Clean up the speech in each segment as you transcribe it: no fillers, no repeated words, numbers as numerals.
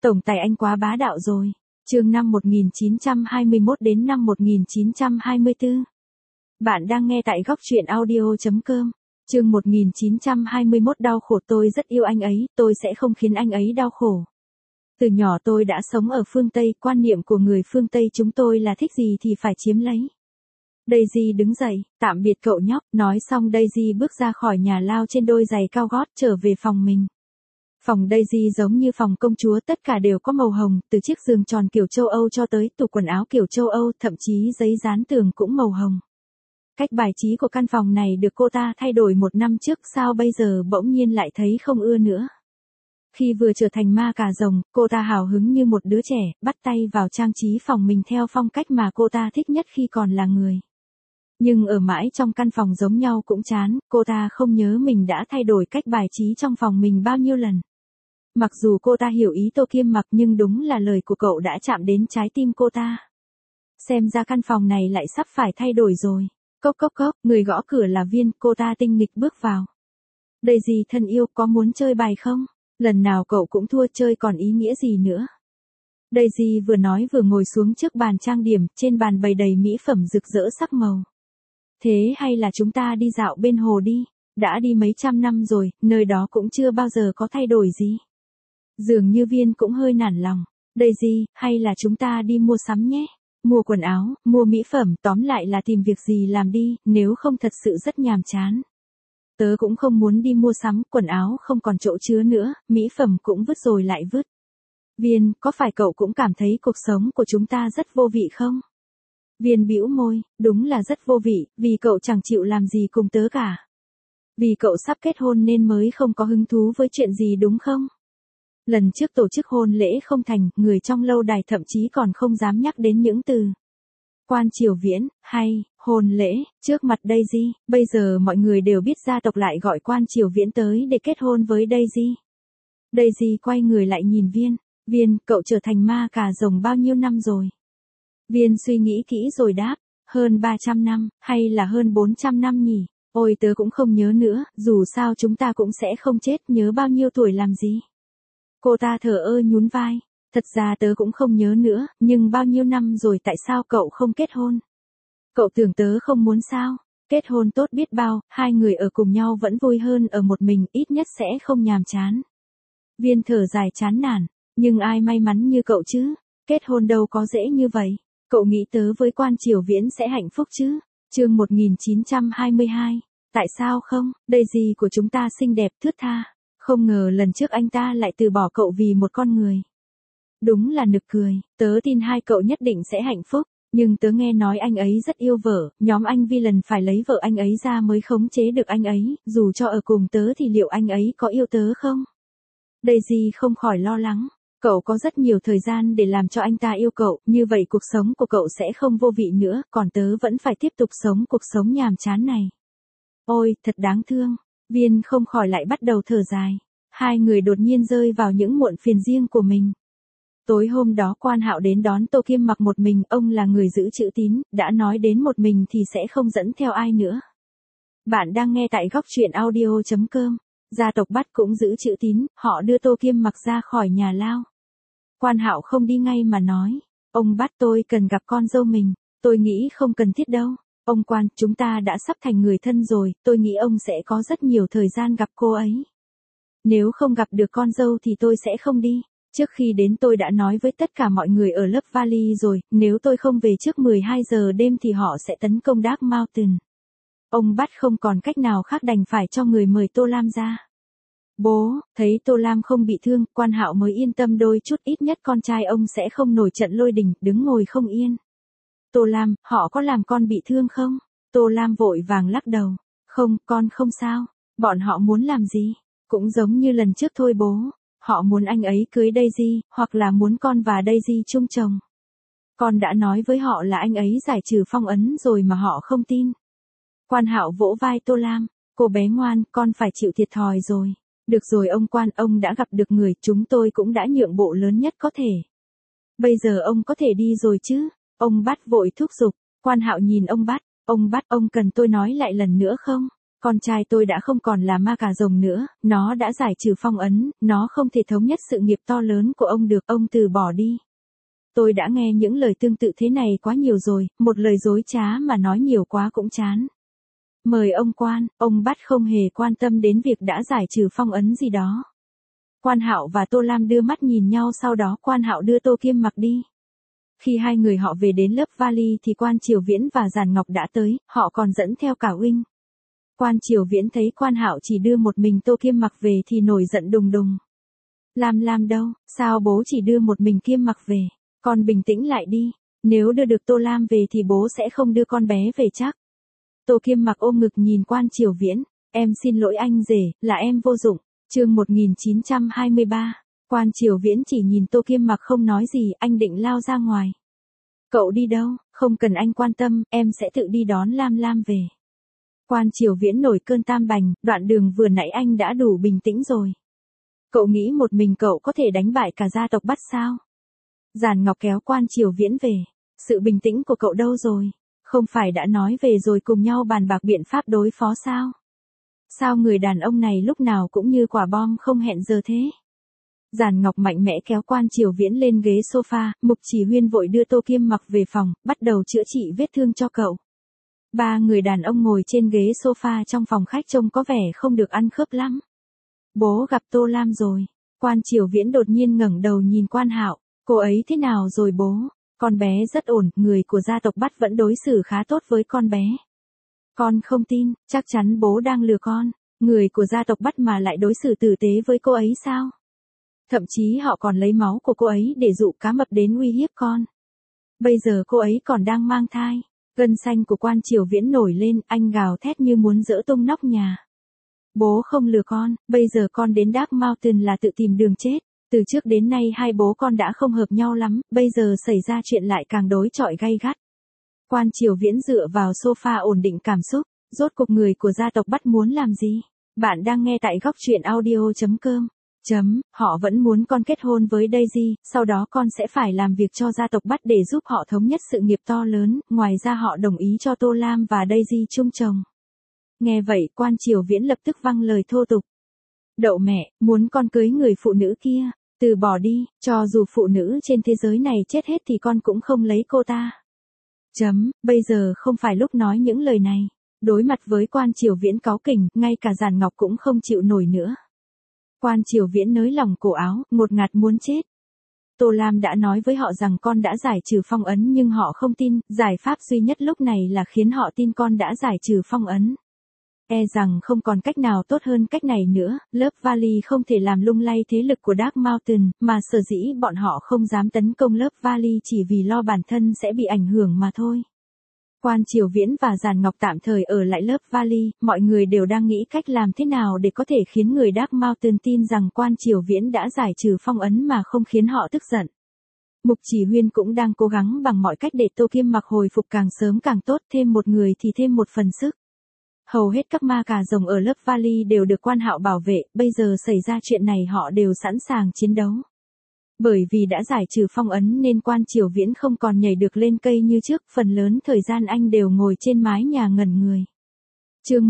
Tổng tài anh quá bá đạo rồi. Chương năm 1921 đến năm 1924. Bạn đang nghe tại góc truyện audio.com. Chương 1921 đau khổ. Tôi rất yêu anh ấy, tôi sẽ không khiến anh ấy đau khổ. Từ nhỏ tôi đã sống ở phương Tây, quan niệm của người phương Tây chúng tôi là thích gì thì phải chiếm lấy. Daisy đứng dậy, tạm biệt cậu nhóc, nói xong Daisy bước ra khỏi nhà lao trên đôi giày cao gót trở về phòng mình. Phòng Daisy giống như phòng công chúa, tất cả đều có màu hồng, từ chiếc giường tròn kiểu châu Âu cho tới tủ quần áo kiểu châu Âu, thậm chí giấy dán tường cũng màu hồng. Cách bài trí của căn phòng này được cô ta thay đổi 1 năm trước, sao bây giờ bỗng nhiên lại thấy không ưa nữa. Khi vừa trở thành ma cà rồng, cô ta hào hứng như một đứa trẻ, bắt tay vào trang trí phòng mình theo phong cách mà cô ta thích nhất khi còn là người. Nhưng ở mãi trong căn phòng giống nhau cũng chán, cô ta không nhớ mình đã thay đổi cách bài trí trong phòng mình bao nhiêu lần. Mặc dù cô ta hiểu ý Tô Kiêm Mặc nhưng đúng là lời của cậu đã chạm đến trái tim cô ta. Xem ra căn phòng này lại sắp phải thay đổi rồi. Cốc cốc cốc, người gõ cửa là Viên, cô ta tinh nghịch bước vào. Daisy thân yêu, có muốn chơi bài không? Lần nào cậu cũng thua, chơi còn ý nghĩa gì nữa? Daisy vừa nói vừa ngồi xuống trước bàn trang điểm, trên bàn bày đầy mỹ phẩm rực rỡ sắc màu. Thế hay là chúng ta đi dạo bên hồ đi? Đã đi mấy trăm năm rồi, nơi đó cũng chưa bao giờ có thay đổi gì. Dường như Viên cũng hơi nản lòng. Daisy, hay là chúng ta đi mua sắm nhé? Mua quần áo, mua mỹ phẩm, tóm lại là tìm việc gì làm đi, nếu không thật sự rất nhàm chán. Tớ cũng không muốn đi mua sắm, quần áo không còn chỗ chứa nữa, mỹ phẩm cũng vứt rồi lại vứt. Viên, có phải cậu cũng cảm thấy cuộc sống của chúng ta rất vô vị không? Viên bĩu môi, đúng là rất vô vị, vì cậu chẳng chịu làm gì cùng tớ cả. Vì cậu sắp kết hôn nên mới không có hứng thú với chuyện gì đúng không? Lần trước tổ chức hôn lễ không thành, người trong lâu đài thậm chí còn không dám nhắc đến những từ quan triều viễn, hay, hôn lễ, trước mặt Daisy. Bây giờ mọi người đều biết gia tộc lại gọi quan triều viễn tới để kết hôn với Daisy. Daisy quay người lại nhìn Viên. Viên, cậu trở thành ma cà rồng bao nhiêu năm rồi? Viên suy nghĩ kỹ rồi đáp, hơn 300 năm, hay là hơn 400 năm nhỉ? Ôi tớ cũng không nhớ nữa, dù sao chúng ta cũng sẽ không chết, nhớ bao nhiêu tuổi làm gì? Cô ta thờ ơ nhún vai, thật ra tớ cũng không nhớ nữa, nhưng bao nhiêu năm rồi tại sao cậu không kết hôn? Cậu tưởng tớ không muốn sao? Kết hôn tốt biết bao, hai người ở cùng nhau vẫn vui hơn ở một mình, ít nhất sẽ không nhàm chán. Viên thở dài chán nản, nhưng ai may mắn như cậu chứ? Kết hôn đâu có dễ như vậy. Cậu nghĩ tớ với quan triều viễn sẽ hạnh phúc chứ? Chương 1922. Tại sao không? Daisy của chúng ta xinh đẹp thướt tha. Không ngờ lần trước anh ta lại từ bỏ cậu vì một con người. Đúng là nực cười, tớ tin hai cậu nhất định sẽ hạnh phúc, nhưng tớ nghe nói anh ấy rất yêu vợ, nhóm anh Villain phải lấy vợ anh ấy ra mới khống chế được anh ấy, dù cho ở cùng tớ thì liệu anh ấy có yêu tớ không? Daisy không khỏi lo lắng, cậu có rất nhiều thời gian để làm cho anh ta yêu cậu, như vậy cuộc sống của cậu sẽ không vô vị nữa, còn tớ vẫn phải tiếp tục sống cuộc sống nhàm chán này. Ôi, thật đáng thương. Viên không khỏi lại bắt đầu thở dài. Hai người đột nhiên rơi vào những muộn phiền riêng của mình. Tối hôm đó Quan Hạo đến đón Tô Kiêm Mặc một mình, ông là người giữ chữ tín, đã nói đến một mình thì sẽ không dẫn theo ai nữa. Bạn đang nghe tại góc truyện audio.com. Gia tộc Bắt cũng giữ chữ tín, họ đưa Tô Kiêm Mặc ra khỏi nhà lao. Quan Hạo không đi ngay mà nói, ông Bắt tôi cần gặp con dâu mình, tôi nghĩ không cần thiết đâu. Ông Quan, chúng ta đã sắp thành người thân rồi, tôi nghĩ ông sẽ có rất nhiều thời gian gặp cô ấy. Nếu không gặp được con dâu thì tôi sẽ không đi. Trước khi đến tôi đã nói với tất cả mọi người ở Love Valley rồi, nếu tôi không về trước 12 giờ đêm thì họ sẽ tấn công Dark Mountain. Ông Bắt không còn cách nào khác đành phải cho người mời Tô Lam ra. Bố, thấy Tô Lam không bị thương, Quan Hạo mới yên tâm đôi chút, ít nhất con trai ông sẽ không nổi trận lôi đình, đứng ngồi không yên. Tô Lam, họ có làm con bị thương không? Tô Lam vội vàng lắc đầu. Không, con không sao. Bọn họ muốn làm gì? Cũng giống như lần trước thôi bố. Họ muốn anh ấy cưới Daisy, hoặc là muốn con và Daisy chung chồng. Con đã nói với họ là anh ấy giải trừ phong ấn rồi mà họ không tin. Quan Hạo vỗ vai Tô Lam. Cô bé ngoan, con phải chịu thiệt thòi rồi. Được rồi ông Quan, ông đã gặp được người, chúng tôi cũng đã nhượng bộ lớn nhất có thể. Bây giờ ông có thể đi rồi chứ? Ông Bắt vội thúc giục. Quan Hạo nhìn ông Bắt, ông cần tôi nói lại lần nữa không? Con trai tôi đã không còn là ma cà rồng nữa, nó đã giải trừ phong ấn, nó không thể thống nhất sự nghiệp to lớn của ông được, ông từ bỏ đi. Tôi đã nghe những lời tương tự thế này quá nhiều rồi, một lời dối trá mà nói nhiều quá cũng chán. Mời ông Quan, ông Bắt không hề quan tâm đến việc đã giải trừ phong ấn gì đó. Quan Hạo và Tô Lam đưa mắt nhìn nhau, sau đó Quan Hạo đưa Tô Kiêm Mặc đi. Khi hai người họ về đến lớp vali thì Quan Triều Viễn và Giản Ngọc đã tới, họ còn dẫn theo cả huynh. Quan Triều Viễn thấy Quan Hạo chỉ đưa một mình Tô Kiêm Mặc về thì nổi giận đùng đùng. Lam đâu, sao bố chỉ đưa một mình Kiêm Mặc về, con bình tĩnh lại đi, nếu đưa được Tô Lam về thì bố sẽ không đưa con bé về chắc. Tô Kiêm Mặc ôm ngực nhìn Quan Triều Viễn, em xin lỗi anh rể, là em vô dụng. Chương 1923, Quan Triều Viễn chỉ nhìn Tô Kiêm Mặc không nói gì, anh định lao ra ngoài. Cậu đi đâu, không cần anh quan tâm, em sẽ tự đi đón Lam về. Quan Triều Viễn nổi cơn tam bành, đoạn đường vừa nãy anh đã đủ bình tĩnh rồi. Cậu nghĩ một mình cậu có thể đánh bại cả gia tộc Bắt sao? Giản Ngọc kéo Quan Triều Viễn về. Sự bình tĩnh của cậu đâu rồi? Không phải đã nói về rồi cùng nhau bàn bạc biện pháp đối phó sao? Sao người đàn ông này lúc nào cũng như quả bom không hẹn giờ thế? Giản Ngọc mạnh mẽ kéo Quan Triều Viễn lên ghế sofa, Mục Chỉ Huyên vội đưa Tô Kiêm Mặc về phòng, bắt đầu chữa trị vết thương cho cậu. Ba người đàn ông ngồi trên ghế sofa trong phòng khách trông có vẻ không được ăn khớp lắm. Bố gặp Tô Lam rồi. Quan Triều Viễn đột nhiên ngẩng đầu nhìn Quan Hạo, cô ấy thế nào rồi bố? Con bé rất ổn, người của gia tộc Bắt vẫn đối xử khá tốt với con bé. Con không tin, chắc chắn bố đang lừa con. Người của gia tộc Bắt mà lại đối xử tử tế với cô ấy sao? Thậm chí họ còn lấy máu của cô ấy để dụ cá mập đến uy hiếp con. Bây giờ cô ấy còn đang mang thai. Gân xanh của Quan Triều Viễn nổi lên, anh gào thét như muốn giở tung nóc nhà. Bố không lừa con, bây giờ con đến Dark Mountain là tự tìm đường chết. Từ trước đến nay hai bố con đã không hợp nhau lắm, bây giờ xảy ra chuyện lại càng đối chọi gay gắt. Quan Triều Viễn dựa vào sofa ổn định cảm xúc, rốt cuộc người của gia tộc Bắt muốn làm gì? Bạn đang nghe tại góc truyện audio.com. Họ vẫn muốn con kết hôn với Daisy, sau đó con sẽ phải làm việc cho gia tộc Bắt để giúp họ thống nhất sự nghiệp to lớn, ngoài ra họ đồng ý cho Tô Lam và Daisy chung chồng. Nghe vậy, Quan Triều Viễn lập tức văng lời thô tục. Đậu mẹ, muốn con cưới người phụ nữ kia, từ bỏ đi, cho dù phụ nữ trên thế giới này chết hết thì con cũng không lấy cô ta. Bây giờ không phải lúc nói những lời này. Đối mặt với Quan Triều Viễn cáu kỉnh, ngay cả Giản Ngọc cũng không chịu nổi nữa. Quan Triều Viễn nới lỏng cổ áo, ngột ngạt muốn chết. Tô Lam đã nói với họ rằng con đã giải trừ phong ấn nhưng họ không tin, giải pháp duy nhất lúc này là khiến họ tin con đã giải trừ phong ấn. E rằng không còn cách nào tốt hơn cách này nữa, lớp vali không thể làm lung lay thế lực của Dark Mountain, mà sở dĩ bọn họ không dám tấn công lớp vali chỉ vì lo bản thân sẽ bị ảnh hưởng mà thôi. Quan Triều Viễn và Giản Ngọc tạm thời ở lại lớp vali, mọi người đều đang nghĩ cách làm thế nào để có thể khiến người Dark Mountain tin rằng Quan Triều Viễn đã giải trừ phong ấn mà không khiến họ tức giận. Mục Chỉ Huyên cũng đang cố gắng bằng mọi cách để Tô Kiêm Mặc hồi phục càng sớm càng tốt, thêm một người thì thêm một phần sức. Hầu hết các ma cà rồng ở lớp vali đều được Quan Hạo bảo vệ, bây giờ xảy ra chuyện này họ đều sẵn sàng chiến đấu. Bởi vì đã giải trừ phong ấn nên Quan Triều Viễn không còn nhảy được lên cây như trước, phần lớn thời gian anh đều ngồi trên mái nhà ngẩn người. Chương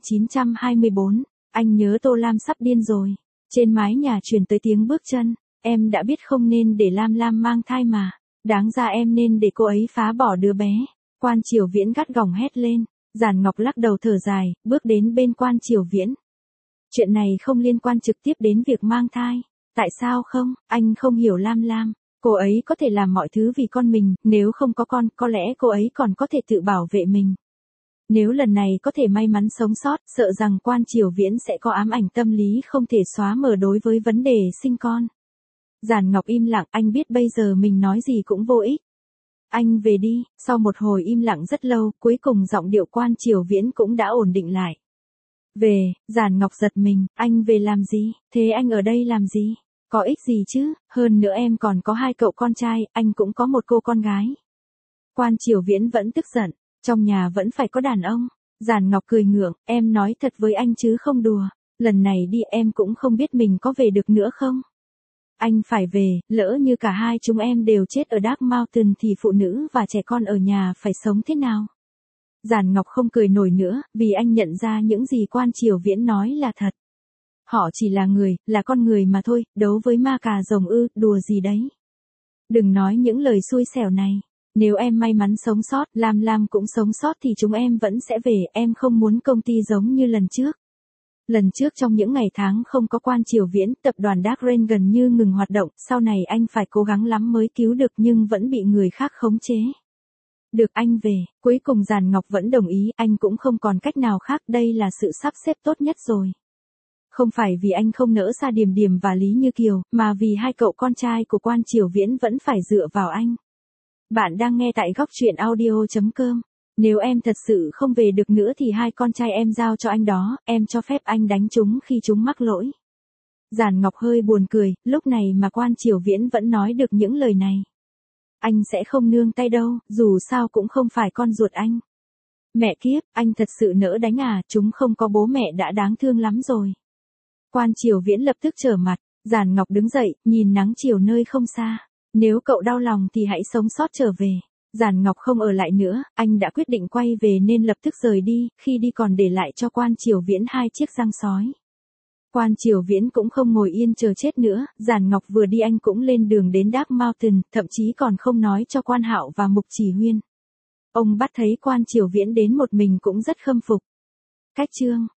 1924, anh nhớ Tô Lam sắp điên rồi. Trên mái nhà truyền tới tiếng bước chân, em đã biết không nên để Lam mang thai mà, đáng ra em nên để cô ấy phá bỏ đứa bé. Quan Triều Viễn gắt gỏng hét lên. Giản Ngọc lắc đầu thở dài, bước đến bên Quan Triều Viễn. Chuyện này không liên quan trực tiếp đến việc mang thai. Tại sao không? Anh không hiểu Lam. Cô ấy có thể làm mọi thứ vì con mình, nếu không có con, có lẽ cô ấy còn có thể tự bảo vệ mình. Nếu lần này có thể may mắn sống sót, sợ rằng Quan Triều Viễn sẽ có ám ảnh tâm lý không thể xóa mờ đối với vấn đề sinh con. Giản Ngọc im lặng, anh biết bây giờ mình nói gì cũng vô ích. Anh về đi. Sau một hồi im lặng rất lâu, cuối cùng giọng điệu Quan Triều Viễn cũng đã ổn định lại. Về, Giản Ngọc giật mình, anh về làm gì? Thế anh ở đây làm gì? Có ích gì chứ, hơn nữa em còn có 2 cậu con trai, anh cũng có một cô con gái. Quan Triều Viễn vẫn tức giận, trong nhà vẫn phải có đàn ông. Giản Ngọc cười ngượng, em nói thật với anh chứ không đùa, lần này đi em cũng không biết mình có về được nữa không. Anh phải về, lỡ như cả hai chúng em đều chết ở Dark Mountain thì phụ nữ và trẻ con ở nhà phải sống thế nào? Giản Ngọc không cười nổi nữa, vì anh nhận ra những gì Quan Triều Viễn nói là thật. Họ chỉ là người, là con người mà thôi, đấu với ma cà rồng ư, đùa gì đấy. Đừng nói những lời xui xẻo này. Nếu em may mắn sống sót, Lam Lam cũng sống sót thì chúng em vẫn sẽ về, em không muốn công ty giống như lần trước. Lần trước trong những ngày tháng không có Quan Triều Viễn, tập đoàn Dark Rain gần như ngừng hoạt động, sau này anh phải cố gắng lắm mới cứu được nhưng vẫn bị người khác khống chế. Được anh về, cuối cùng Giản Ngọc vẫn đồng ý, anh cũng không còn cách nào khác, đây là sự sắp xếp tốt nhất rồi. Không phải vì anh không nỡ xa Điềm Điềm và Lý Như Kiều, mà vì hai cậu con trai của Quan Triều Viễn vẫn phải dựa vào anh. Bạn đang nghe tại góc truyện audio.com. Nếu em thật sự không về được nữa thì hai con trai em giao cho anh đó, em cho phép anh đánh chúng khi chúng mắc lỗi. Giản Ngọc hơi buồn cười, lúc này mà Quan Triều Viễn vẫn nói được những lời này. Anh sẽ không nương tay đâu, dù sao cũng không phải con ruột anh. Mẹ kiếp, anh thật sự nỡ đánh à, chúng không có bố mẹ đã đáng thương lắm rồi. Quan Triều Viễn lập tức trở mặt, Giản Ngọc đứng dậy, nhìn nắng chiều nơi không xa. Nếu cậu đau lòng thì hãy sống sót trở về. Giản Ngọc không ở lại nữa, anh đã quyết định quay về nên lập tức rời đi, khi đi còn để lại cho Quan Triều Viễn 2 chiếc răng sói. Quan Triều Viễn cũng không ngồi yên chờ chết nữa, Giản Ngọc vừa đi anh cũng lên đường đến Dark Mountain, thậm chí còn không nói cho Quan Hạo và Mục Chỉ Huyên. Ông bắt thấy Quan Triều Viễn đến một mình cũng rất khâm phục. Cách chương